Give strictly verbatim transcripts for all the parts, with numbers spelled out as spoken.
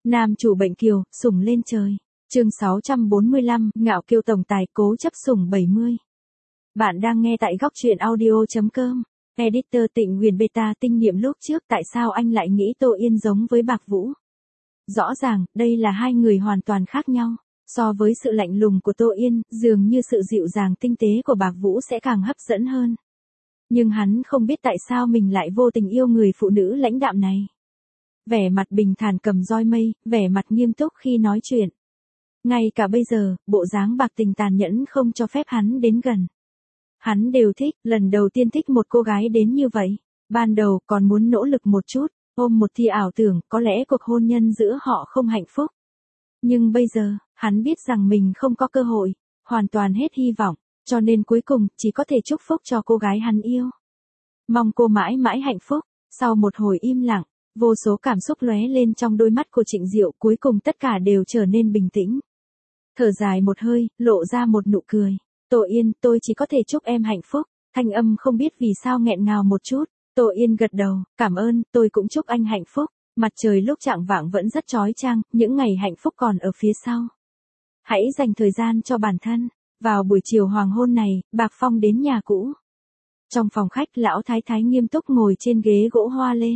Nam chủ bệnh kiều, sủng lên trời. Chương sáu trăm bốn mươi lăm, ngạo kiều tổng tài cố chấp sủng bảy mươi. Bạn đang nghe tại góc truyện audio chấm com. Editor Tịnh Huyền Beta tinh nghiệm lúc trước tại sao anh lại nghĩ Tô Yên giống với Bạc Vũ. Rõ ràng, đây là hai người hoàn toàn khác nhau. So với sự lạnh lùng của Tô Yên, dường như sự dịu dàng tinh tế của Bạc Vũ sẽ càng hấp dẫn hơn. Nhưng hắn không biết tại sao mình lại vô tình yêu người phụ nữ lãnh đạm này. Vẻ mặt bình thản cầm roi mây, vẻ mặt nghiêm túc khi nói chuyện. Ngay cả bây giờ, bộ dáng bạc tình tàn nhẫn không cho phép hắn đến gần. Hắn đều thích, lần đầu tiên thích một cô gái đến như vậy. Ban đầu còn muốn nỗ lực một chút, ôm một tia ảo tưởng, có lẽ cuộc hôn nhân giữa họ không hạnh phúc. Nhưng bây giờ, hắn biết rằng mình không có cơ hội, hoàn toàn hết hy vọng, cho nên cuối cùng chỉ có thể chúc phúc cho cô gái hắn yêu. Mong cô mãi mãi hạnh phúc. Sau một hồi im lặng, vô số cảm xúc lóe lên trong đôi mắt của Trịnh Diệu, cuối cùng tất cả đều trở nên bình tĩnh. Thở dài một hơi, lộ ra một nụ cười. Tô Yên, tôi chỉ có thể chúc em hạnh phúc. Thanh âm không biết vì sao nghẹn ngào một chút. Tô Yên gật đầu, cảm ơn, tôi cũng chúc anh hạnh phúc. Mặt trời lúc chạng vạng vẫn rất chói chang, những ngày hạnh phúc còn ở phía sau. Hãy dành thời gian cho bản thân. Vào buổi chiều hoàng hôn này, Bạc Phong đến nhà cũ. Trong phòng khách, lão thái thái nghiêm túc ngồi trên ghế gỗ hoa lê.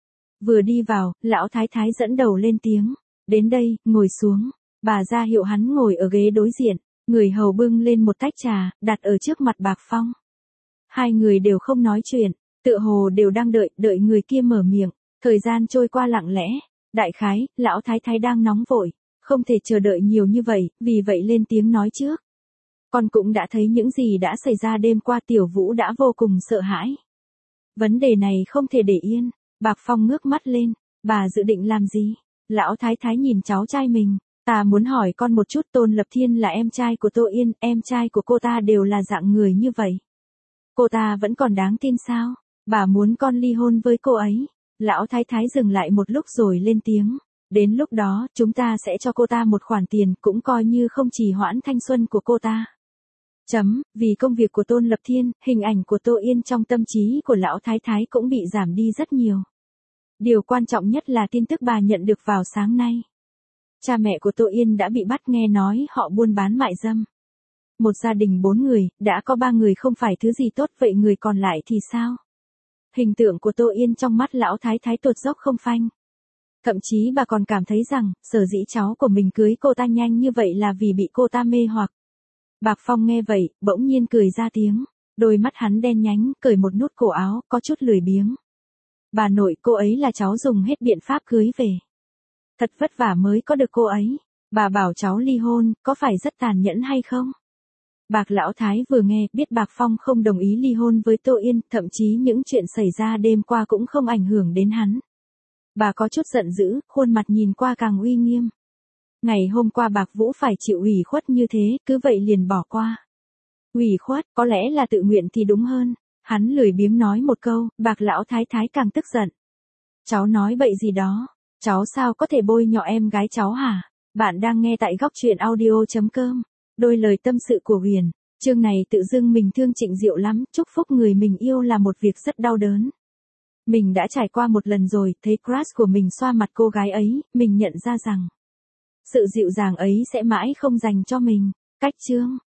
Vừa đi vào, lão thái thái dẫn đầu lên tiếng. Đến đây, ngồi xuống. Bà ra hiệu hắn ngồi ở ghế đối diện. Người hầu bưng lên một tách trà, đặt ở trước mặt Bạc Phong. Hai người đều không nói chuyện, tựa hồ đều đang đợi, đợi người kia mở miệng. Thời gian trôi qua lặng lẽ. Đại khái, lão thái thái đang nóng vội. Không thể chờ đợi nhiều như vậy, vì vậy lên tiếng nói trước. Con cũng đã thấy những gì đã xảy ra đêm qua, Tiểu Vũ đã vô cùng sợ hãi. Vấn đề này không thể để yên. Bạc Phong ngước mắt lên. Bà dự định làm gì? Lão thái thái nhìn cháu trai mình. Ta muốn hỏi con một chút, Tôn Lập Thiên là em trai của Tô Yên, em trai của cô ta đều là dạng người như vậy. Cô ta vẫn còn đáng tin sao? Bà muốn con ly hôn với cô ấy. Lão thái thái dừng lại một lúc rồi lên tiếng. Đến lúc đó, chúng ta sẽ cho cô ta một khoản tiền, cũng coi như không trì hoãn thanh xuân của cô ta. Chấm, vì công việc của Tôn Lập Thiên, hình ảnh của Tô Yên trong tâm trí của lão thái thái cũng bị giảm đi rất nhiều. Điều quan trọng nhất là tin tức bà nhận được vào sáng nay. Cha mẹ của Tô Yên đã bị bắt, nghe nói họ buôn bán mại dâm. Một gia đình bốn người, đã có ba người không phải thứ gì tốt, vậy người còn lại thì sao? Hình tượng của Tô Yên trong mắt lão thái thái tuột dốc không phanh. Thậm chí bà còn cảm thấy rằng, sở dĩ cháu của mình cưới cô ta nhanh như vậy là vì bị cô ta mê hoặc. Bạc Phong nghe vậy, bỗng nhiên cười ra tiếng. Đôi mắt hắn đen nhánh, cởi một nút cổ áo, có chút lười biếng. Bà nội, cô ấy là cháu dùng hết biện pháp cưới về. Thật vất vả mới có được cô ấy. Bà bảo cháu ly hôn, có phải rất tàn nhẫn hay không? Bạc lão thái vừa nghe, biết Bạc Phong không đồng ý ly hôn với Tô Yên, thậm chí những chuyện xảy ra đêm qua cũng không ảnh hưởng đến hắn. Bà có chút giận dữ, khuôn mặt nhìn qua càng uy nghiêm. Ngày hôm qua Bạc Vũ phải chịu ủy khuất như thế, cứ vậy liền bỏ qua. Ủy khuất, có lẽ là tự nguyện thì đúng hơn. Hắn lười biếng nói một câu, Bạc lão thái thái càng tức giận. Cháu nói bậy gì đó? Cháu sao có thể bôi nhọ em gái cháu hả? Bạn đang nghe tại góc truyện audio chấm com. Đôi lời tâm sự của Huyền. Chương này tự dưng mình thương Trịnh Diệu lắm, chúc phúc người mình yêu là một việc rất đau đớn. Mình đã trải qua một lần rồi, thấy crush của mình xoa mặt cô gái ấy, mình nhận ra rằng sự dịu dàng ấy sẽ mãi không dành cho mình. Cách chương